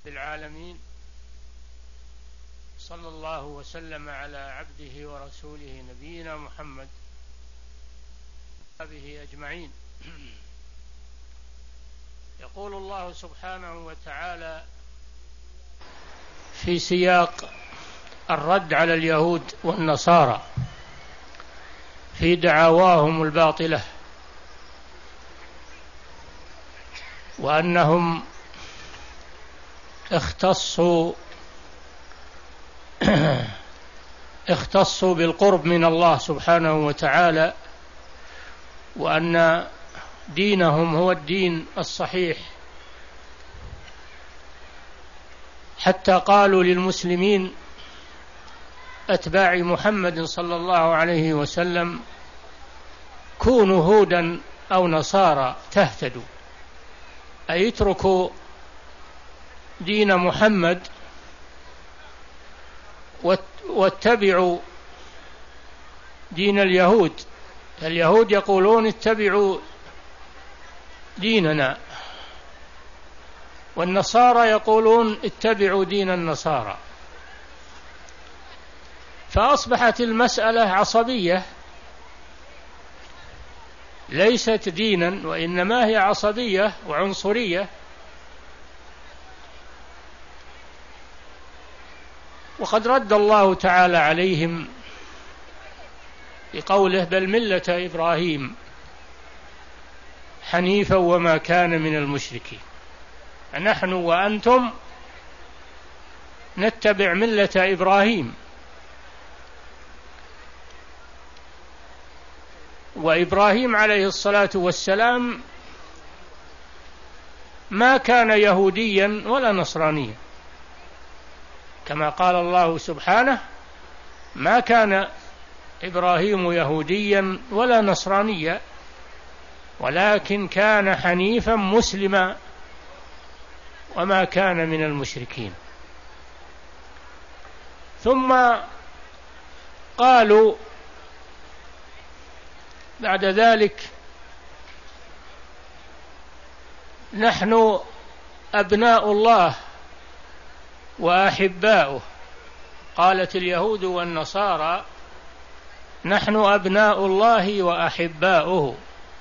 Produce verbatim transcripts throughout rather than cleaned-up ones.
العالمين، صلى الله وسلم على عبده ورسوله نبينا محمد وصحبه أجمعين. يقول الله سبحانه وتعالى في سياق الرد على اليهود والنصارى في دعواهم الباطلة، وأنهم اختصوا اختصوا بالقرب من الله سبحانه وتعالى، وأن دينهم هو الدين الصحيح، حتى قالوا للمسلمين أتباع محمد صلى الله عليه وسلم: كونوا هودا أو نصارى تهتدوا، أي اتركوا دين محمد واتبعوا دين اليهود. اليهود يقولون اتبعوا ديننا، والنصارى يقولون اتبعوا دين النصارى، فأصبحت المسألة عصبية ليست دينا، وإنما هي عصبية وعنصرية. وقد رد الله تعالى عليهم بقوله: بل ملة إبراهيم حنيفا وما كان من المشركين. نحن وأنتم نتبع ملة إبراهيم، وإبراهيم عليه الصلاة والسلام ما كان يهوديا ولا نصرانيا، كما قال الله سبحانه: ما كان إبراهيم يهوديا ولا نصرانيا ولكن كان حنيفا مسلما وما كان من المشركين. ثم قالوا بعد ذلك: نحن أبناء الله وأحباؤه. قالت اليهود والنصارى: نحن أبناء الله وأحباؤه.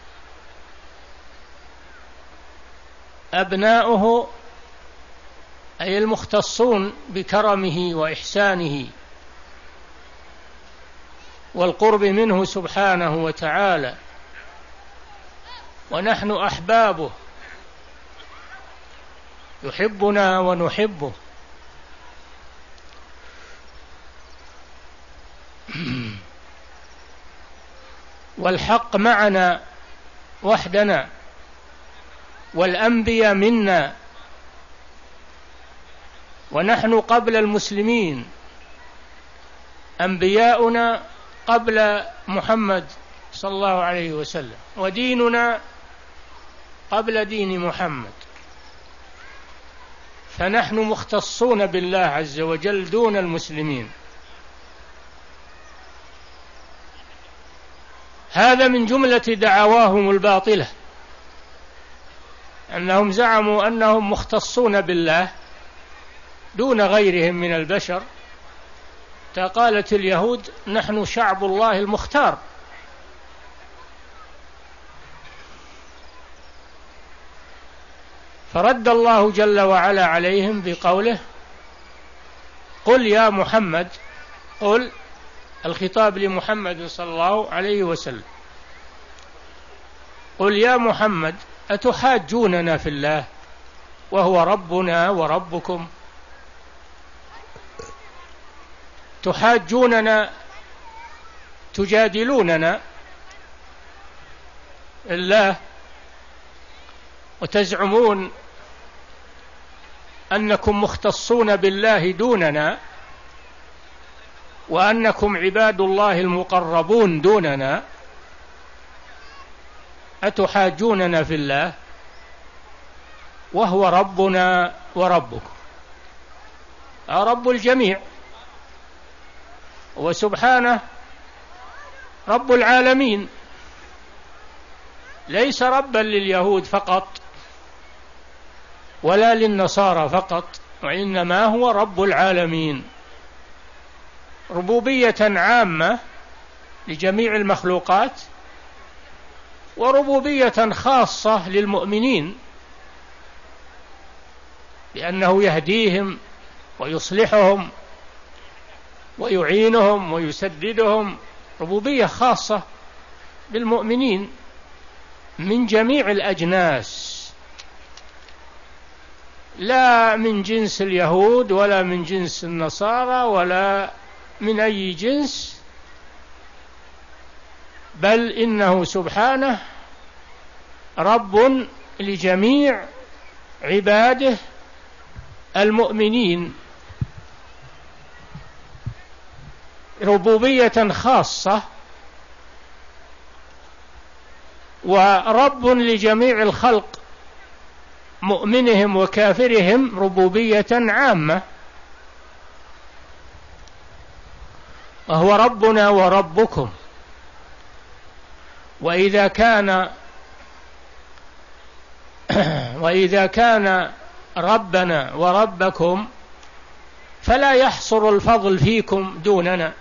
أبناؤه أي المختصون بكرمه وإحسانه والقرب منه سبحانه وتعالى، ونحن أحبابه يحبنا ونحبه. والحق معنا وحدنا، والأنبياء منا، ونحن قبل المسلمين، أنبياؤنا قبل محمد صلى الله عليه وسلم، وديننا قبل دين محمد، فنحن مختصون بالله عز وجل دون المسلمين. هذا من جملة دعواهم الباطلة، أنهم زعموا أنهم مختصون بالله دون غيرهم من البشر. قالت اليهود: نحن شعب الله المختار. فرد الله جل وعلا عليهم بقوله: قل يا محمد، قل، الخطاب لمحمد صلى الله عليه وسلم، قل يا محمد أتحاجوننا في الله وهو ربنا وربكم؟ تحاجوننا، تجادلوننا الله، وتزعمون أنكم مختصون بالله دوننا، وأنكم عباد الله المقربون دوننا. أتحاجوننا في الله وهو ربنا وربكم، رب الجميع، وسبحانه رب العالمين، ليس ربا لليهود فقط ولا للنصارى فقط، وإنما هو رب العالمين. ربوبية عامة لجميع المخلوقات، وربوبية خاصة للمؤمنين بأنه يهديهم ويصلحهم ويعينهم ويسددهم. ربوبية خاصة بالمؤمنين من جميع الأجناس، لا من جنس اليهود ولا من جنس النصارى ولا من أي جنس، بل إنه سبحانه رب لجميع عباده المؤمنين، ربوبية خاصة، ورب لجميع الخلق مؤمنهم وكافرهم ربوبية عامة. وهو ربنا وربكم. وإذا كان وإذا كان ربنا وربكم فلا يحصر الفضل فيكم دوننا،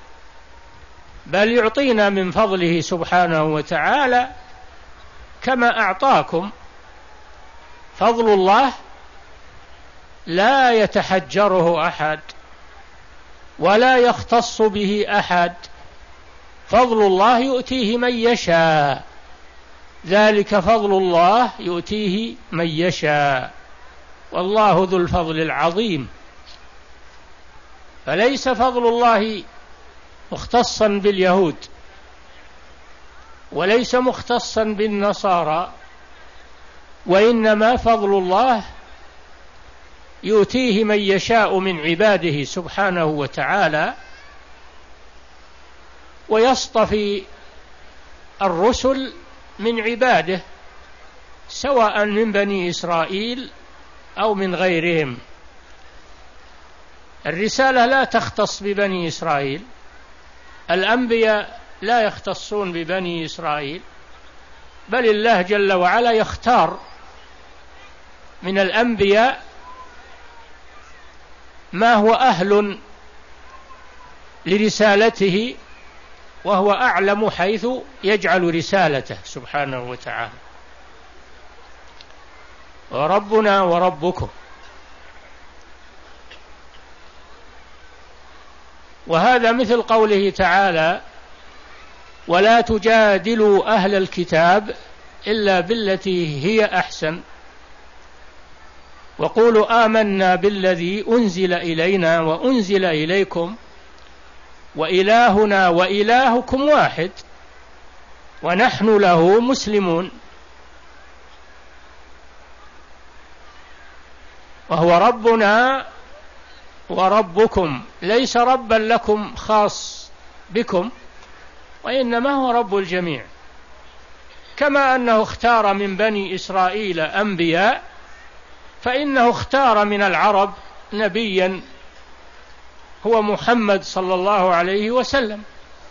بل يعطينا من فضله سبحانه وتعالى كما أعطاكم. فضل الله لا يتحجره أحد ولا يختص به أحد، فضل الله يؤتيه من يشاء، ذلك فضل الله يؤتيه من يشاء، والله ذو الفضل العظيم. فليس فضل الله مختصا باليهود، وليس مختصا بالنصارى، وإنما فضل الله يؤتيه من يشاء من عباده سبحانه وتعالى، ويصطفي الرسل من عباده سواء من بني إسرائيل أو من غيرهم. الرسالة لا تختص ببني إسرائيل، الأنبياء لا يختصون ببني إسرائيل، بل الله جل وعلا يختار من الأنبياء ما هو أهل لرسالته، وهو أعلم حيث يجعل رسالته سبحانه وتعالى. وربنا وربكم. وهذا مثل قوله تعالى: ولا تجادلوا أهل الكتاب إلا بالتي هي أحسن وقولوا آمنا بالذي أنزل إلينا وأنزل إليكم وإلهنا وإلهكم واحد ونحن له مسلمون. وهو ربنا وربكم، ليس ربا لكم خاص بكم، وإنما هو رب الجميع. كما أنه اختار من بني إسرائيل أنبياء، فإنه اختار من العرب نبيا هو محمد صلى الله عليه وسلم.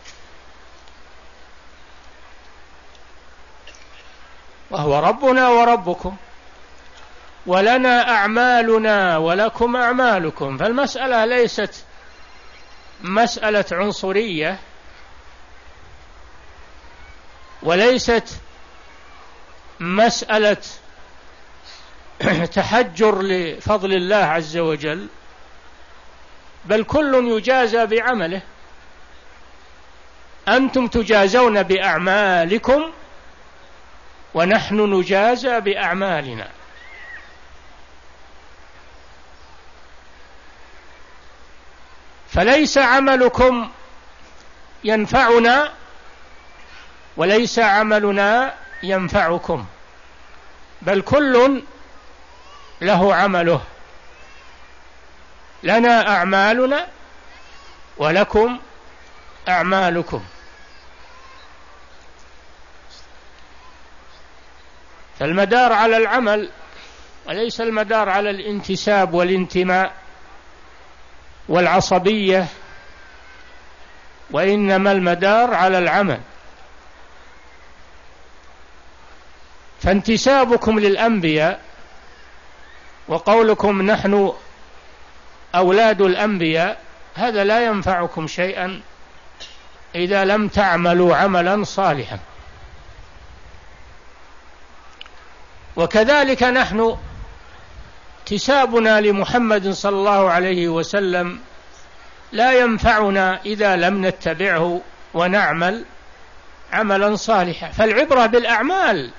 وهو ربنا وربكم، ولنا أعمالنا ولكم أعمالكم. فالمسألة ليست مسألة عنصرية، وليست مسألة تحجر لفضل الله عز وجل، بل كل يجازى بعمله. أنتم تجازون بأعمالكم ونحن نجازى بأعمالنا. فليس عملكم ينفعنا وليس عملنا ينفعكم، بل كل له عمله، لنا أعمالنا ولكم أعمالكم. فالمدار على العمل وليس المدار على الانتساب والانتماء والعصبية، وإنما المدار على العمل. فانتسابكم للأنبياء وقولكم نحن أولاد الأنبياء هذا لا ينفعكم شيئا إذا لم تعملوا عملا صالحا. وكذلك نحن انتسابنا لمحمد صلى الله عليه وسلم لا ينفعنا إذا لم نتبعه ونعمل عملا صالحا. فالعبرة بالأعمال،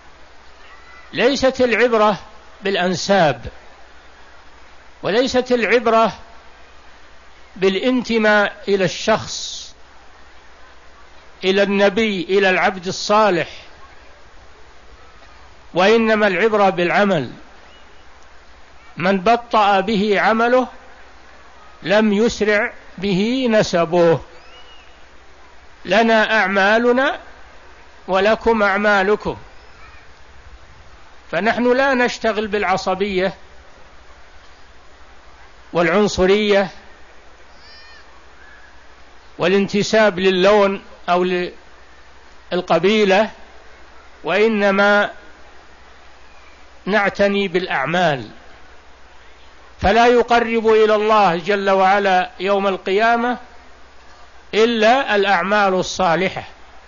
ليست العبرة بالأنساب، وليست العبرة بالانتماء إلى الشخص، إلى النبي، إلى العبد الصالح، وإنما العبرة بالعمل. من بطأ به عمله لم يسرع به نسبه. لنا أعمالنا ولكم أعمالكم. فنحن لا نشتغل بالعصبية والعنصرية والانتساب للون أو للقبيلة، وإنما نعتني بالأعمال. فلا يقرب إلى الله جل وعلا يوم القيامة إلا الأعمال الصالحة.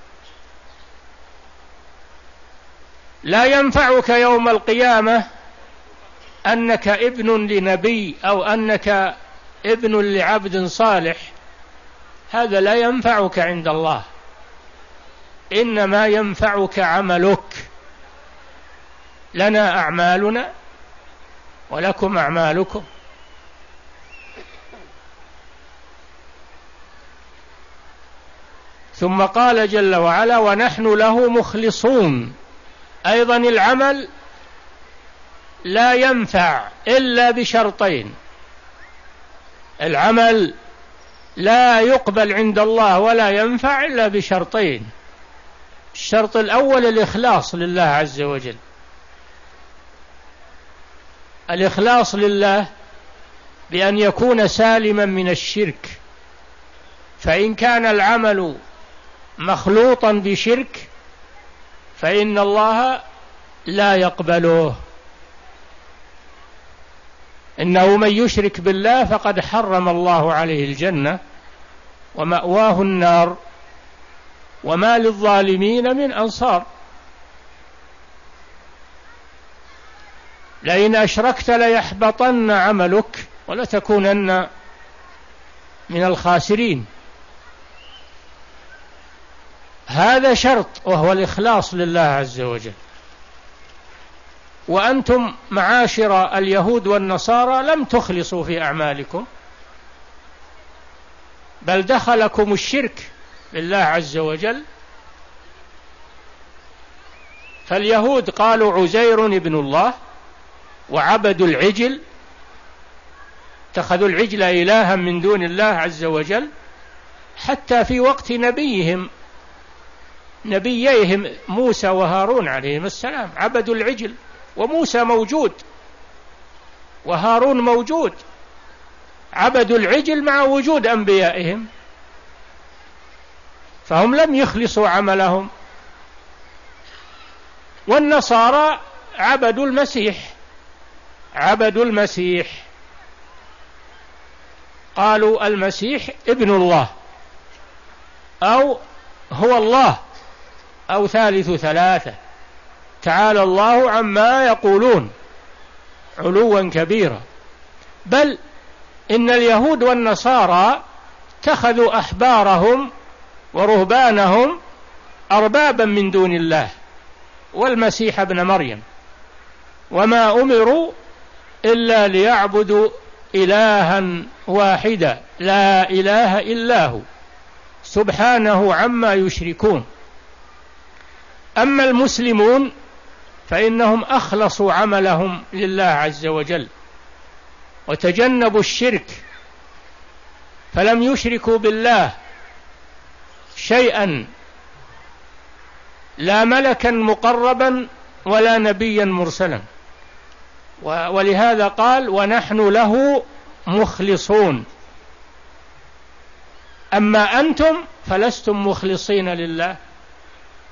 لا ينفعك يوم القيامة أنك ابن لنبي أو أنك ابن لعبد صالح، هذا لا ينفعك عند الله، إنما ينفعك عملك. لنا أعمالنا ولكم أعمالكم. ثم قال جل وعلا: ونحن له مخلصون. أيضا العمل لا ينفع إلا بشرطين. العمل لا يقبل عند الله ولا ينفع إلا بشرطين. الشرط الأول الإخلاص لله عز وجل. الإخلاص لله بأن يكون سالما من الشرك، فإن كان العمل مخلوطا بشرك فإن الله لا يقبله. إنه من يشرك بالله فقد حرم الله عليه الجنة ومأواه النار وما للظالمين من أنصار. لئن أشركت ليحبطن عملك ولتكونن من الخاسرين. هذا شرط وهو الإخلاص لله عز وجل. وأنتم معاشر اليهود والنصارى لم تخلصوا في أعمالكم، بل دخلكم الشرك لله عز وجل. فاليهود قالوا عزير ابن الله وعبدوا العجل، اتخذوا العجل إلها من دون الله عز وجل. حتى في وقت نبيهم نبييهم موسى وهارون عليهم السلام عبدوا العجل، وموسى موجود وهارون موجود، عبدوا العجل مع وجود أنبيائهم، فهم لم يخلصوا عملهم. والنصارى عبدوا المسيح عبدوا المسيح قالوا المسيح ابن الله أو هو الله أو ثالث ثلاثة، تعالى الله عما يقولون علوا كبيرا. بل إن اليهود والنصارى اتخذوا أحبارهم ورهبانهم أربابا من دون الله والمسيح ابن مريم، وما أمروا إلا ليعبدوا إلها واحدا لا إله إلا هو سبحانه عما يشركون. أما المسلمون فإنهم أخلصوا عملهم لله عز وجل وتجنبوا الشرك، فلم يشركوا بالله شيئا، لا ملكا مقربا ولا نبيا مرسلا. ولهذا قال ونحن له مخلصون. أما أنتم فلستم مخلصين لله،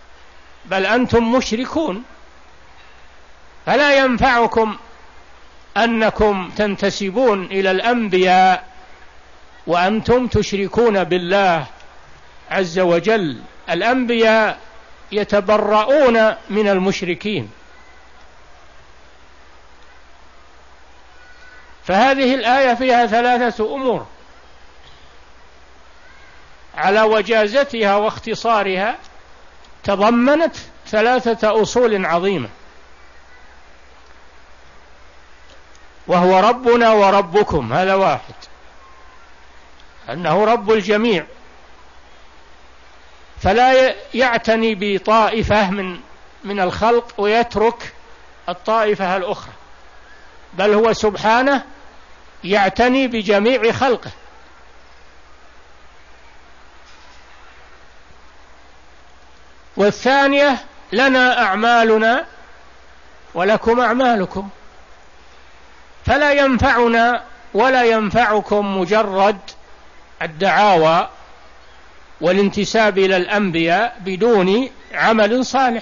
بل أنتم مشركون، فلا ينفعكم أنكم تنتسبون إلى الأنبياء وأنتم تشركون بالله عز وجل. الأنبياء يتبرؤون من المشركين. فهذه الآية فيها ثلاثة أمور على وجازتها واختصارها، تضمنت ثلاثة أصول عظيمة، وهو ربنا وربكم، هذا واحد، أنه رب الجميع، فلا يعتني بطائفة من من الخلق ويترك الطائفة الأخرى، بل هو سبحانه يعتني بجميع خلقه. والثانية لنا أعمالنا ولكم أعمالكم، فلا ينفعنا ولا ينفعكم مجرد الدعاوى والانتساب إلى الأنبياء بدون عمل صالح.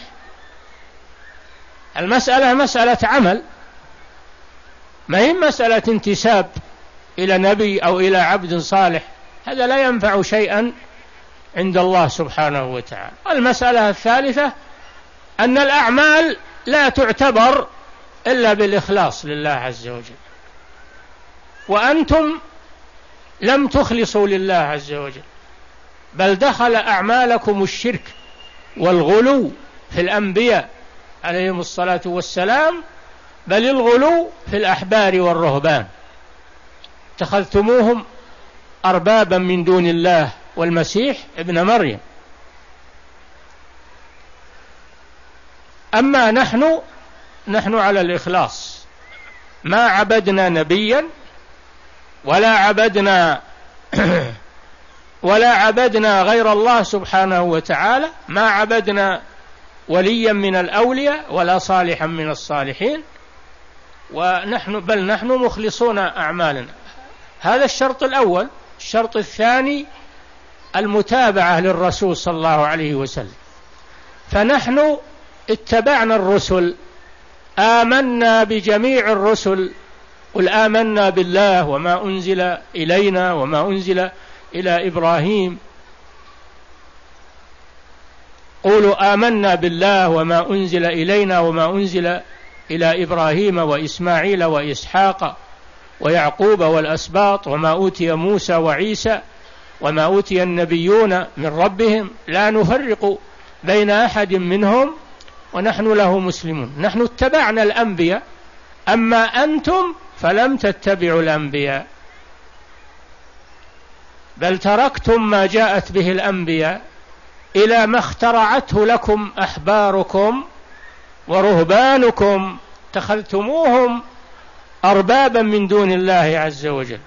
المسألة مسألة عمل، ما هي مسألة انتساب إلى نبي أو إلى عبد صالح، هذا لا ينفع شيئا عند الله سبحانه وتعالى. المسألة الثالثة أن الأعمال لا تعتبر إلا بالإخلاص لله عز وجل، وأنتم لم تخلصوا لله عز وجل، بل دخل أعمالكم الشرك والغلو في الأنبياء عليهم الصلاة والسلام، بل الغلو في الأحبار والرهبان، اتخذتموهم أربابا من دون الله والمسيح ابن مريم. أما نحن نحن على الإخلاص، ما عبدنا نبيا ولا عبدنا ولا عبدنا غير الله سبحانه وتعالى، ما عبدنا وليا من الأولياء ولا صالحا من الصالحين، ونحن بل نحن مخلصون أعمالنا. هذا الشرط الأول. الشرط الثاني المتابعة للرسول صلى الله عليه وسلم، فنحن اتبعنا الرسل، آمنا بجميع الرسل، قل آمنا بالله وما أنزل إلينا وما أنزل إلى إبراهيم، قولوا آمنا بالله وما أنزل إلينا وما أنزل إلى إبراهيم وإسماعيل وإسحاق ويعقوب والأسباط وما أوتي موسى وعيسى وما أوتي النبيون من ربهم لا نفرق بين أحد منهم ونحن له مسلمون. نحن اتبعنا الأنبياء، أما أنتم فلم تتبعوا الأنبياء، بل تركتم ما جاءت به الأنبياء إلى ما اخترعته لكم أحباركم ورهبانكم، اتخذتموهم أربابا من دون الله عز وجل.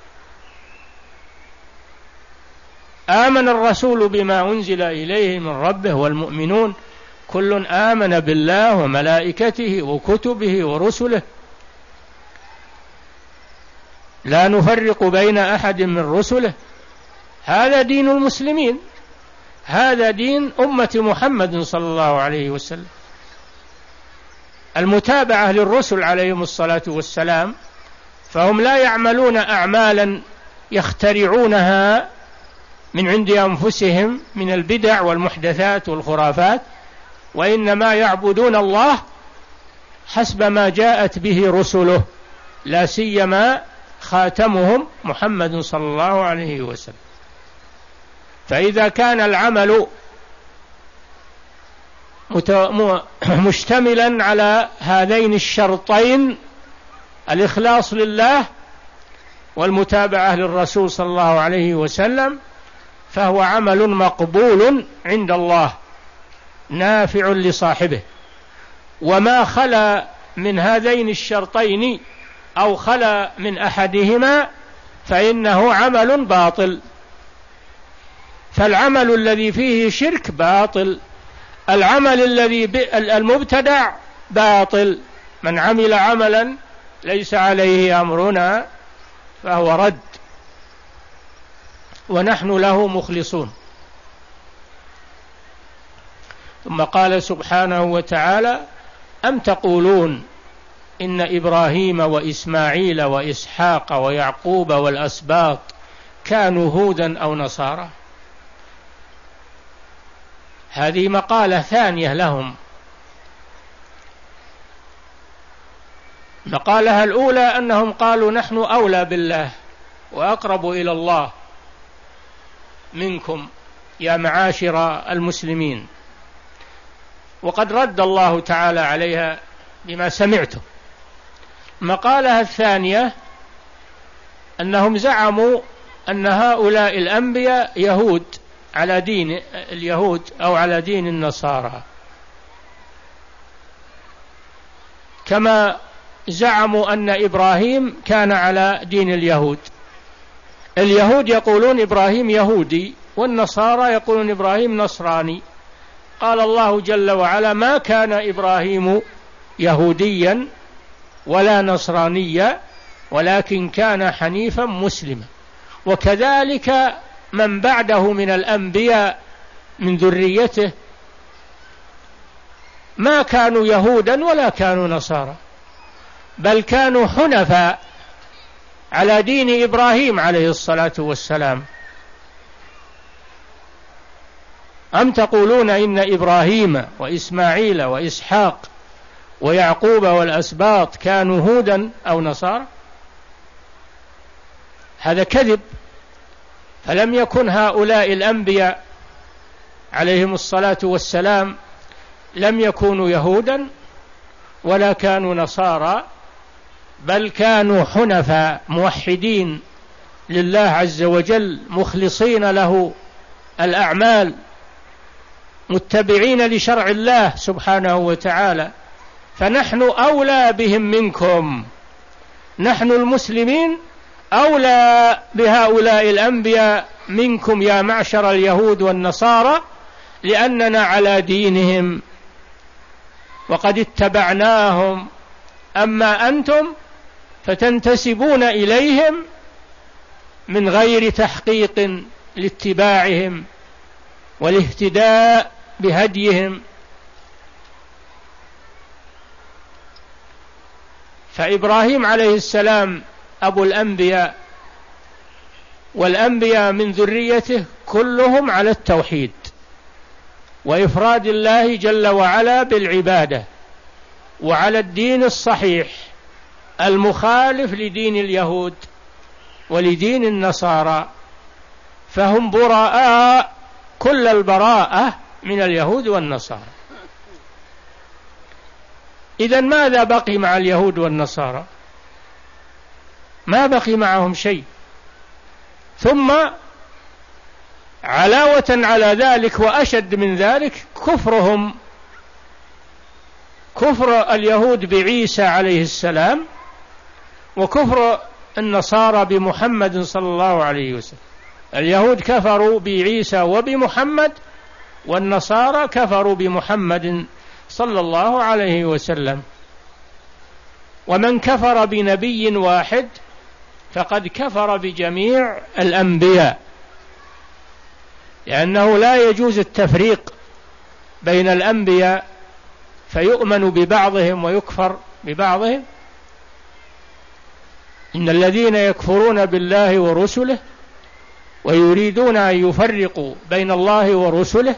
آمن الرسول بما أنزل إليه من ربه والمؤمنون كل آمن بالله وملائكته وكتبه ورسله لا نفرق بين أحد من رسله. هذا دين المسلمين، هذا دين أمة محمد صلى الله عليه وسلم، المتابعة للرسل عليهم الصلاة والسلام، فهم لا يعملون أعمالا يخترعونها من عند أنفسهم من البدع والمحدثات والخرافات، وإنما يعبدون الله حسب ما جاءت به رسله، لا سيما خاتمهم محمد صلى الله عليه وسلم. فإذا كان العمل مشتملا على هذين الشرطين، الإخلاص لله والمتابعة للرسول صلى الله عليه وسلم، فهو عمل مقبول عند الله نافع لصاحبه. وما خلا من هذين الشرطين أو خلا من أحدهما فإنه عمل باطل. فالعمل الذي فيه شرك باطل، العمل الذي المبتدع باطل. من عمل عملا ليس عليه أمرنا فهو رد، ونحن له مخلصون. ثم قال سبحانه وتعالى: أم تقولون إن إبراهيم وإسماعيل وإسحاق ويعقوب والأسباط كانوا هودا أو نصارى؟ هذه مقالة ثانية لهم. مقالها الأولى أنهم قالوا نحن أولى بالله وأقرب إلى الله منكم يا معاشر المسلمين، وقد رد الله تعالى عليها بما سمعتم. مقالها الثانية أنهم زعموا أن هؤلاء الأنبياء يهود على دين اليهود أو على دين النصارى، كما زعموا أن إبراهيم كان على دين اليهود. اليهود يقولون إبراهيم يهودي، والنصارى يقولون إبراهيم نصراني. قال الله جل وعلا: ما كان إبراهيم يهوديا ولا نصرانيا ولكن كان حنيفا مسلما. وكذلك من بعده من الأنبياء من ذريته ما كانوا يهودا ولا كانوا نصارى، بل كانوا حنفاء على دين إبراهيم عليه الصلاة والسلام. أم تقولون إن إبراهيم وإسماعيل وإسحاق ويعقوب والأسباط كانوا هودا أو نصارى؟ هذا كذب. فلم يكن هؤلاء الأنبياء عليهم الصلاة والسلام لم يكونوا يهودا ولا كانوا نصارى، بل كانوا حنفاء موحدين لله عز وجل، مخلصين له الأعمال، متبعين لشرع الله سبحانه وتعالى. فنحن أولى بهم منكم، نحن المسلمين أولى بهؤلاء الأنبياء منكم يا معشر اليهود والنصارى، لأننا على دينهم وقد اتبعناهم. أما أنتم فتنتسبون إليهم من غير تحقيق لاتباعهم والاهتداء بهديهم. فإبراهيم عليه السلام أبو الأنبياء، والأنبياء من ذريته كلهم على التوحيد وإفراد الله جل وعلا بالعبادة، وعلى الدين الصحيح المخالف لدين اليهود ولدين النصارى، فهم براء كل البراءة من اليهود والنصارى. إذن ماذا بقي مع اليهود والنصارى؟ ما بقي معهم شيء. ثم علاوة على ذلك وأشد من ذلك كفرهم، كفر اليهود بعيسى عليه السلام، وكفر النصارى بمحمد صلى الله عليه وسلم. اليهود كفروا بعيسى وبمحمد، والنصارى كفروا بمحمد صلى الله عليه وسلم. ومن كفر بنبي واحد فقد كفر بجميع الأنبياء، لأنه لا يجوز التفريق بين الأنبياء فيؤمن ببعضهم ويكفر ببعضهم. إن الذين يكفرون بالله ورسله ويريدون أن يفرقوا بين الله ورسله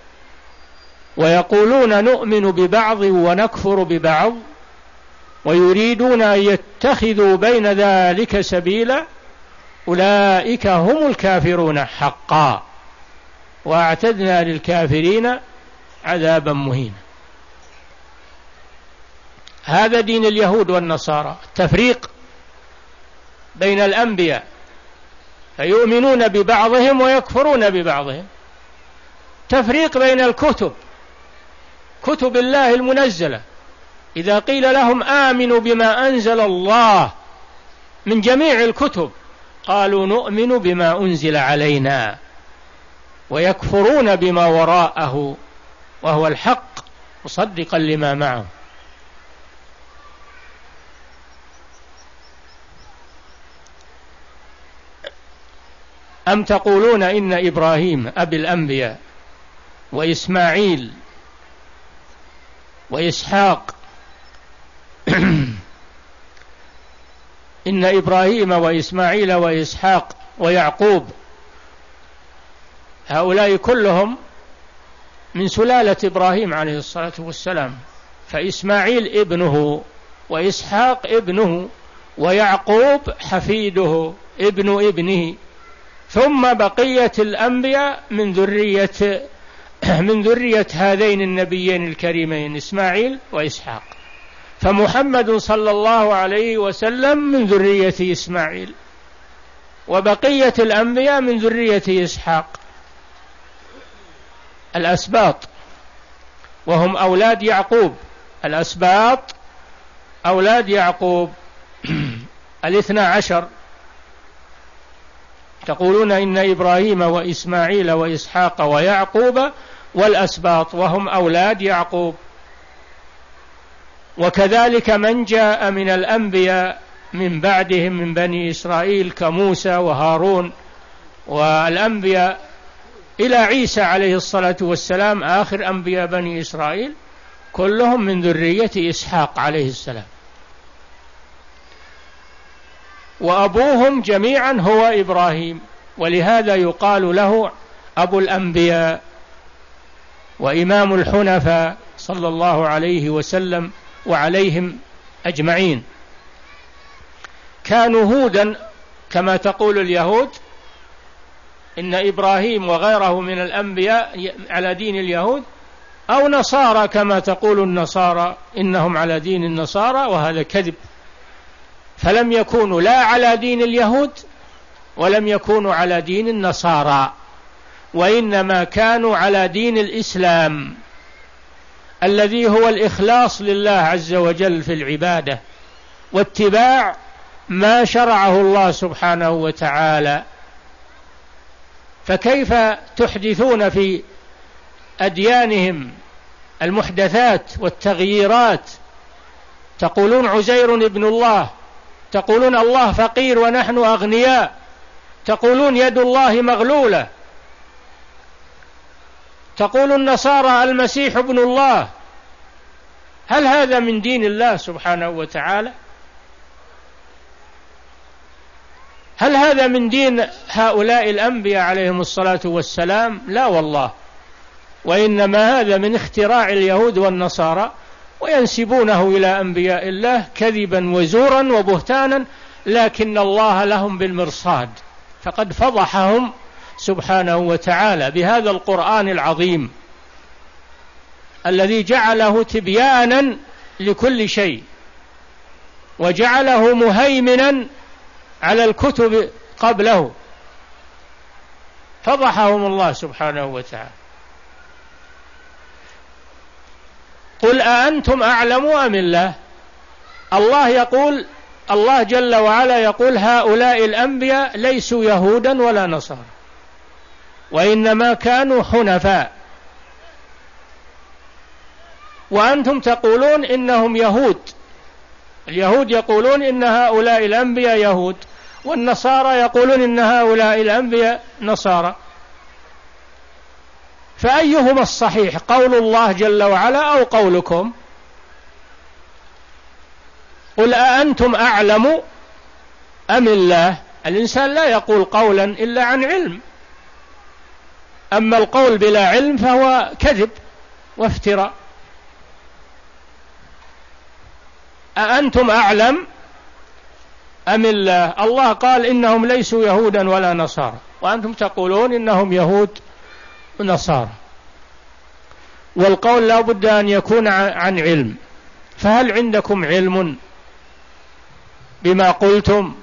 ويقولون نؤمن ببعض ونكفر ببعض ويريدون أن يتخذوا بين ذلك سبيلا، أولئك هم الكافرون حقا، وأعتدنا للكافرين عذابا مهينا. هذا دين اليهود والنصارى، التفريق بين الأنبياء فيؤمنون ببعضهم ويكفرون ببعضهم. تفريق بين الكتب، كتب الله المنزلة، إذا قيل لهم آمنوا بما أنزل الله من جميع الكتب قالوا نؤمن بما أنزل علينا، ويكفرون بما وراءه وهو الحق مصدقا لما معه. أم تقولون إن إبراهيم أبي الأنبياء وإسماعيل وإسحاق إن إبراهيم وإسماعيل وإسحاق ويعقوب هؤلاء كلهم من سلالة إبراهيم عليه الصلاة والسلام، فإسماعيل ابنه وإسحاق ابنه ويعقوب حفيده ابن ابنه، ثم بقية الأنبياء من ذرية من ذرية هذين النبيين الكريمين إسماعيل وإسحاق، فمحمد صلى الله عليه وسلم من ذرية إسماعيل، وبقية الأنبياء من ذرية إسحاق الأسباط، وهم أولاد يعقوب. الأسباط أولاد يعقوب الاثنى عشر، تقولون إن إبراهيم وإسماعيل وإسحاق ويعقوب والأسباط، وهم أولاد يعقوب. وكذلك من جاء من الأنبياء من بعدهم من بني إسرائيل كموسى وهارون والأنبياء إلى عيسى عليه الصلاة والسلام آخر أنبياء بني إسرائيل، كلهم من ذرية إسحاق عليه السلام، وأبوهم جميعا هو إبراهيم، ولهذا يقال له أبو الأنبياء وإمام الحنفاء صلى الله عليه وسلم وعليهم أجمعين. كانوا هودا كما تقول اليهود، إن إبراهيم وغيره من الأنبياء على دين اليهود، أو نصارى كما تقول النصارى إنهم على دين النصارى، وهذا كذب. فلم يكونوا لا على دين اليهود ولم يكونوا على دين النصارى، وإنما كانوا على دين الإسلام الذي هو الإخلاص لله عز وجل في العبادة واتباع ما شرعه الله سبحانه وتعالى. فكيف تحدثون في أديانهم المحدثات والتغييرات؟ تقولون عزير ابن الله، تقولون الله فقير ونحن أغنياء، تقولون يد الله مغلولة، تقول النصارى المسيح ابن الله. هل هذا من دين الله سبحانه وتعالى؟ هل هذا من دين هؤلاء الأنبياء عليهم الصلاة والسلام؟ لا والله، وإنما هذا من اختراع اليهود والنصارى، وينسبونه إلى أنبياء الله كذبا وزورا وبهتانا، لكن الله لهم بالمرصاد، فقد فضحهم سبحانه وتعالى بهذا القرآن العظيم الذي جعله تبيانا لكل شيء، وجعله مهيمنا على الكتب قبله، فضحهم الله سبحانه وتعالى. قل أأنتم أعلم أم الله؟ الله يقول، الله جل وعلا يقول هؤلاء الأنبياء ليسوا يهودا ولا نصارى، وإنما كانوا حنفاء، وأنتم تقولون إنهم يهود. اليهود يقولون إن هؤلاء الأنبياء يهود، والنصارى يقولون إن هؤلاء الأنبياء نصارى، فأيهما الصحيح؟ قول الله جل وعلا أو قولكم؟ قل أأنتم أعلم أم الله؟ الإنسان لا يقول قولا إلا عن علم، أما القول بلا علم فهو كذب وافتراء. أأنتم أعلم أم الله؟ الله قال إنهم ليسوا يهودا ولا نصارى، وأنتم تقولون إنهم يهود ونصارى، والقول لا بد أن يكون عن علم. فهل عندكم علم بما قلتم؟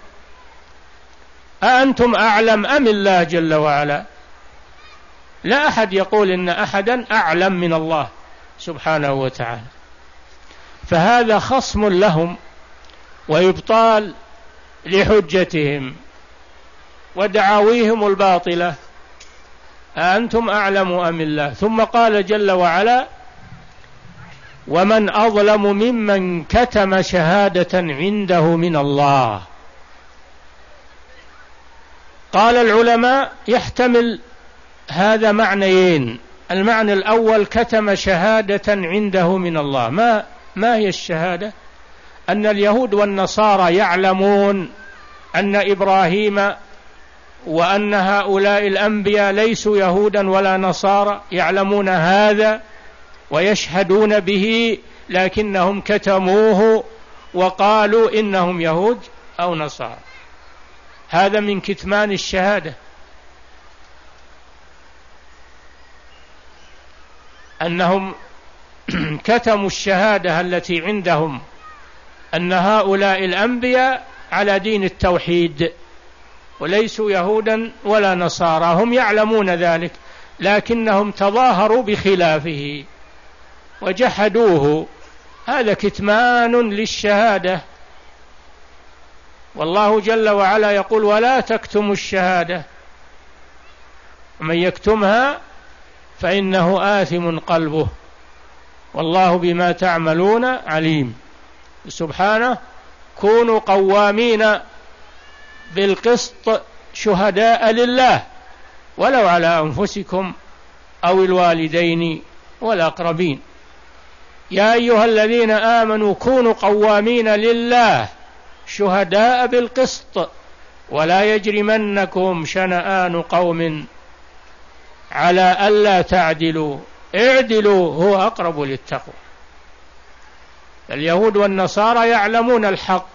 أأنتم أعلم أم الله جل وعلا؟ لا أحد يقول إن أحدا أعلم من الله سبحانه وتعالى، فهذا خصم لهم وإبطال لحجتهم ودعاويهم الباطلة. أأنتم أعلم أم الله؟ ثم قال جل وعلا ومن أظلم ممن كتم شهادة عنده من الله. قال العلماء يحتمل هذا معنيين. المعنى الأول كتم شهادة عنده من الله، ما ما هي الشهادة؟ أن اليهود والنصارى يعلمون أن إبراهيم وأن هؤلاء الأنبياء ليسوا يهودا ولا نصارى، يعلمون هذا ويشهدون به، لكنهم كتموه وقالوا إنهم يهود أو نصارى. هذا من كتمان الشهادة، أنهم كتموا الشهادة التي عندهم أن هؤلاء الأنبياء على دين التوحيد وليسوا يهودا ولا نصارى، هم يعلمون ذلك لكنهم تظاهروا بخلافه وجحدوه. هذا كتمان للشهادة، والله جل وعلا يقول: ولا تكتموا الشهادة ومن يكتمها فإنه آثم قلبه والله بما تعملون عليم. سبحانه: كونوا قوامين بالقسط شهداء لله ولو على أنفسكم أو الوالدين والأقربين. يا أيها الذين آمنوا كونوا قوامين لله شهداء بالقسط ولا يجرمنكم شنآن قوم على ألا تعدلوا اعدلوا هو أقرب للتقوى. اليهود والنصارى يعلمون الحق